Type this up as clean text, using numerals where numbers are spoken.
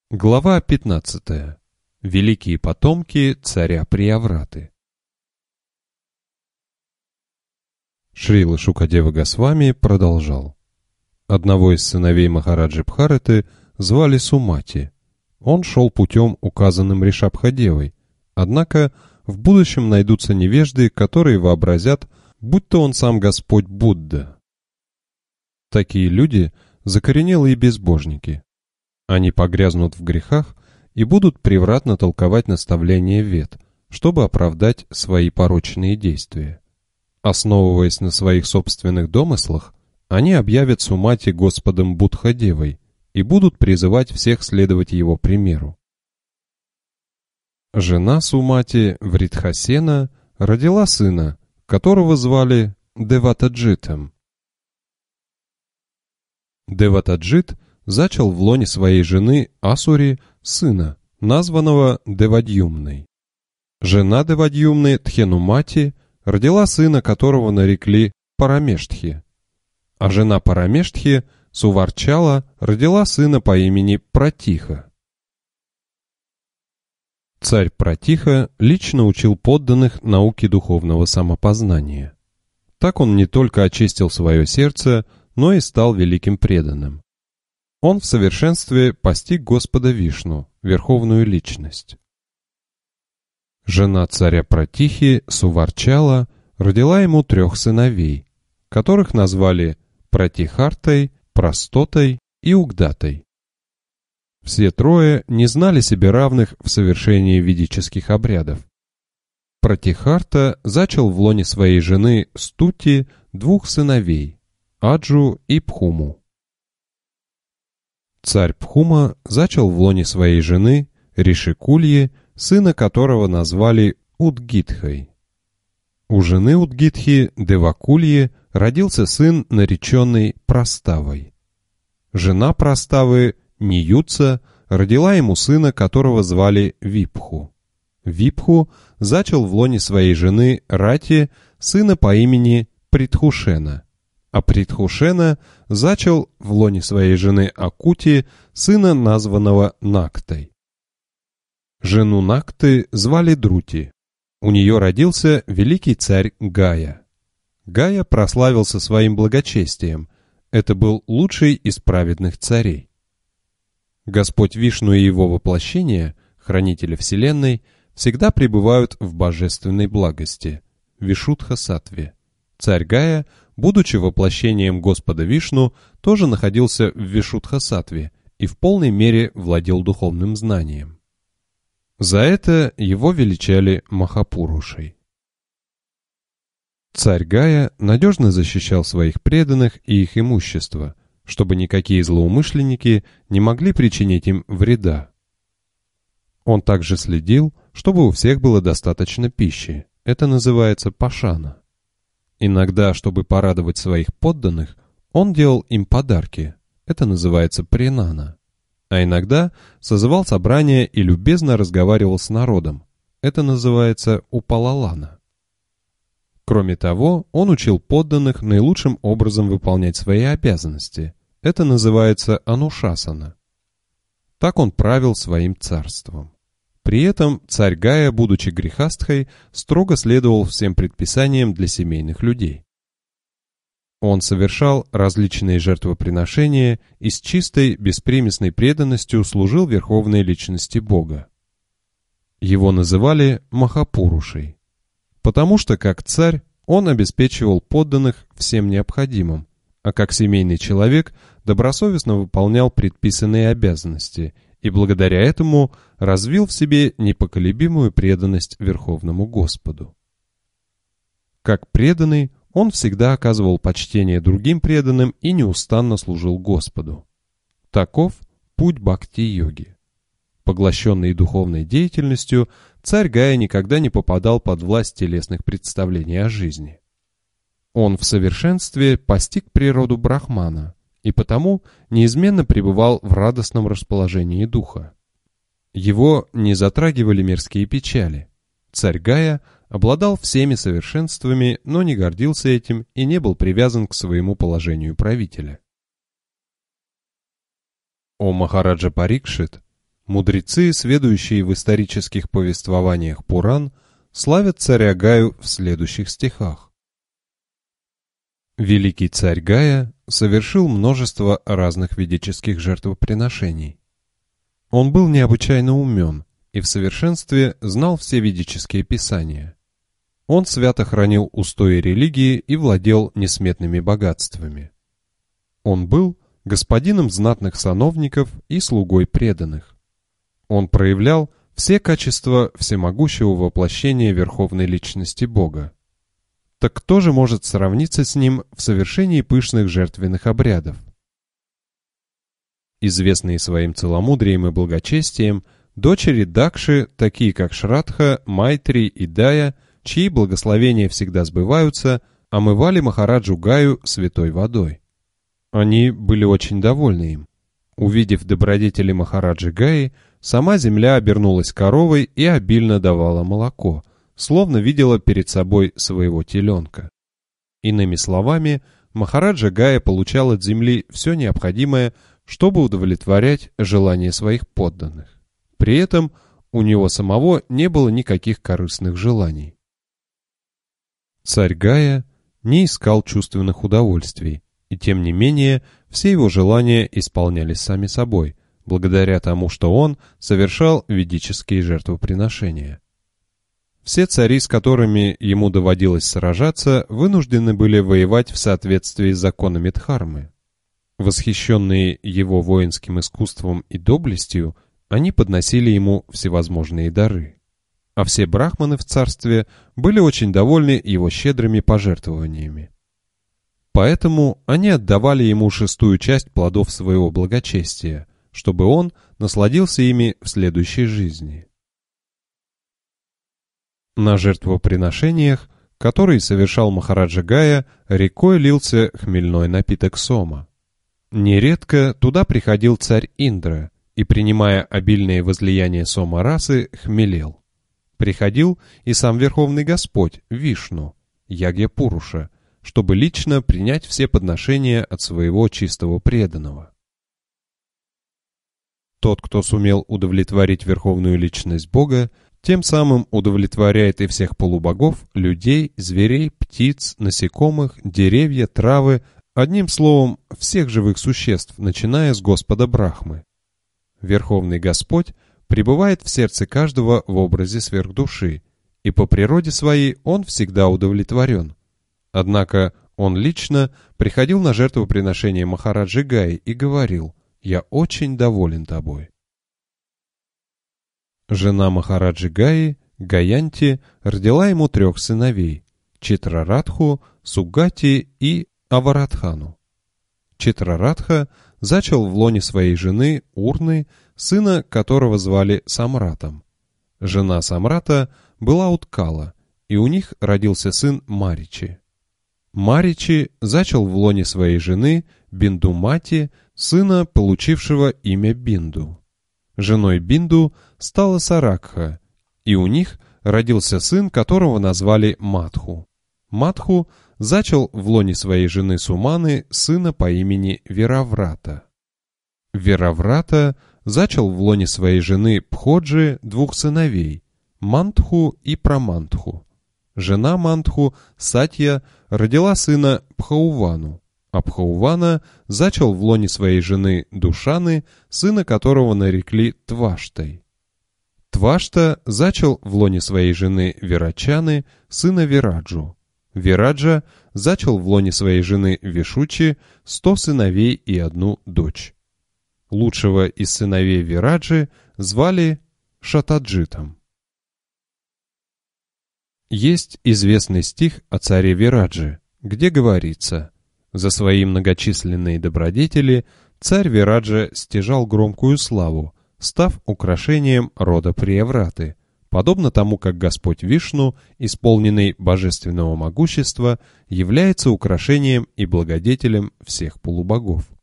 Глава 15. Великие потомки царя Приявраты. Шрила Шукадева Госвами продолжал. Одного из сыновей Махараджи Бхараты звали Сумати. Он шел путем, указанным Ришабхадевой, однако в будущем найдутся невежды, которые вообразят, будто он сам Господь Будда. Такие люди — закоренелые безбожники. Они погрязнут в грехах и будут превратно толковать наставления Вед, чтобы оправдать свои порочные действия. Основываясь на своих собственных домыслах, они объявят Сумати Господом Будхадевой и будут призывать всех следовать его примеру. Жена Сумати, Вритхасена, родила сына, которого звали Деватаджитом. Деватаджит зачал в лоне своей жены Асури сына, названного Девадьюмной. Жена Девадьюмны, Тхенумати, родила сына, которого нарекли Парамештхи. А жена Парамештхи, Суварчала, родила сына по имени Пратиха. Царь Пратиха лично учил подданных науке духовного самопознания. Так он не только очистил свое сердце, но и стал великим преданным. Он в совершенстве постиг Господа Вишну, Верховную Личность. Жена царя Пратихи, Суварчала, родила ему 3 сыновей, которых назвали Пратихартой, Простотой и Угдатой. Все 3 не знали себе равных в совершении ведических обрядов. Пратихарта зачал в лоне своей жены Стути 2 сыновей, Аджу и Пхуму. Царь Пхума зачал в лоне своей жены Ришикульи, сына которого назвали Удгитхой. У жены Удгитхи, Девакульи, родился сын, нареченный Проставой. Жена Проставы, Ниюца, родила ему сына, которого звали Випху. Випху зачал в лоне своей жены Рати сына по имени Притхушена. А Притхушена зачал в лоне своей жены Акути сына, названного Нактой. Жену Накты звали Друти. У нее родился великий царь Гая. Гая прославился своим благочестием. Это был лучший из праведных царей. Господь Вишну и его воплощение, хранители вселенной, всегда пребывают в божественной благости, Вишудха-саттве. Царь Гая, будучи воплощением Господа Вишну, тоже находился в Вишудха-саттве и в полной мере владел духовным знанием. За это его величали Махапурушей. Царь Гая надежно защищал своих преданных и их имущество, чтобы никакие злоумышленники не могли причинить им вреда. Он также следил, чтобы у всех было достаточно пищи, это называется пашана. Иногда, чтобы порадовать своих подданных, он делал им подарки, это называется принана. А иногда созывал собрание и любезно разговаривал с народом, это называется упалалана. Кроме того, он учил подданных наилучшим образом выполнять свои обязанности, это называется анушасана. Так он правил своим царством. При этом царь Гая, будучи грехастхой, строго следовал всем предписаниям для семейных людей. Он совершал различные жертвоприношения и с чистой, беспримесной преданностью служил Верховной Личности Бога. Его называли Махапурушей, потому что, как царь, он обеспечивал подданных всем необходимым, а как семейный человек добросовестно выполнял предписанные обязанности и благодаря этому развил в себе непоколебимую преданность Верховному Господу. Как преданный, он всегда оказывал почтение другим преданным и неустанно служил Господу. Таков путь бхакти-йоги. Поглощенный духовной деятельностью, царь Гая никогда не попадал под власть телесных представлений о жизни. Он в совершенстве постиг природу Брахмана и потому неизменно пребывал в радостном расположении духа. Его не затрагивали мирские печали. Царь Гая обладал всеми совершенствами, но не гордился этим и не был привязан к своему положению правителя. О Махараджа Парикшит, Мудрецы, сведущие в исторических повествованиях Пуран, славят царя Гаю в следующих стихах. Великий царь Гая совершил множество разных ведических жертвоприношений. Он был необычайно умен и в совершенстве знал все ведические писания. Он свято хранил устои религии и владел несметными богатствами. Он был господином знатных сановников и слугой преданных. Он проявлял все качества всемогущего воплощения Верховной Личности Бога. Так кто же может сравниться с ним в совершении пышных жертвенных обрядов? Известные своим целомудрием и благочестием, дочери Дакши, такие как Шрадха, Майтри и Дая, чьи благословения всегда сбываются, омывали Махараджу Гаю святой водой. Они были очень довольны им. Увидев добродетели Махараджи Гаи, сама земля обернулась коровой и обильно давала молоко, словно видела перед собой своего теленка. Иными словами, Махараджа Гая получал от земли все необходимое, чтобы удовлетворять желания своих подданных. При этом у него самого не было никаких корыстных желаний. Царь Гая не искал чувственных удовольствий, и тем не менее все его желания исполнялись сами собой, благодаря тому, что он совершал ведические жертвоприношения. Все цари, с которыми ему доводилось сражаться, вынуждены были воевать в соответствии с законами Дхармы. Восхищенные его воинским искусством и доблестью, они подносили ему всевозможные дары. А все брахманы в царстве были очень довольны его щедрыми пожертвованиями. Поэтому они отдавали ему 6-ю часть плодов своего благочестия, чтобы он насладился ими в следующей жизни. На жертвоприношениях, которые совершал Махараджа Гая, рекой лился хмельной напиток сома. Нередко туда приходил царь Индра и, принимая обильные возлияния сома расы, хмелел. Приходил и сам Верховный Господь, Вишну, Ягья-Пуруша, чтобы лично принять все подношения от своего чистого преданного. Тот, кто сумел удовлетворить Верховную Личность Бога, тем самым удовлетворяет и всех полубогов, людей, зверей, птиц, насекомых, деревья, травы, одним словом, всех живых существ, начиная с Господа Брахмы. Верховный Господь пребывает в сердце каждого в образе сверхдуши, и по природе своей он всегда удовлетворен. Однако он лично приходил на жертвоприношение Махараджи Гаи и говорил: «Я очень доволен тобой». Жена Махараджи Гаи, Гаянти, родила ему 3 сыновей – Читрарадху, Сугати и Аварадхану. Читрарадха зачал в лоне своей жены Урны, сына которого звали Самратом. Жена Самрата была Уткала, и у них родился сын Маричи. Маричи зачал в лоне своей жены Биндумати, сына, получившего имя Бинду. Женой Бинду стала Саракха, и у них родился сын, которого назвали Матху. Матху зачал в лоне своей жены Суманы сына по имени Вираврата. Вираврата зачал в лоне своей жены Пходжи 2 сыновей – Мантху и Прамантху. Жена Мантху, Сатья, родила сына Пхаувану, а Пхаувана зачал в лоне своей жены Душаны, сына которого нарекли Тваштой. Твашта зачал в лоне своей жены Вирачаны, сына Вираджу. Вираджа зачал в лоне своей жены Вишучи 100 сыновей и 1 дочь. Лучшего из сыновей Вираджи звали Шатаджитом. Есть известный стих о царе Вираджи, где говорится: «За свои многочисленные добродетели царь Вираджа стяжал громкую славу, став украшением рода Приявраты, подобно тому, как Господь Вишну, исполненный божественного могущества, является украшением и благодетелем всех полубогов».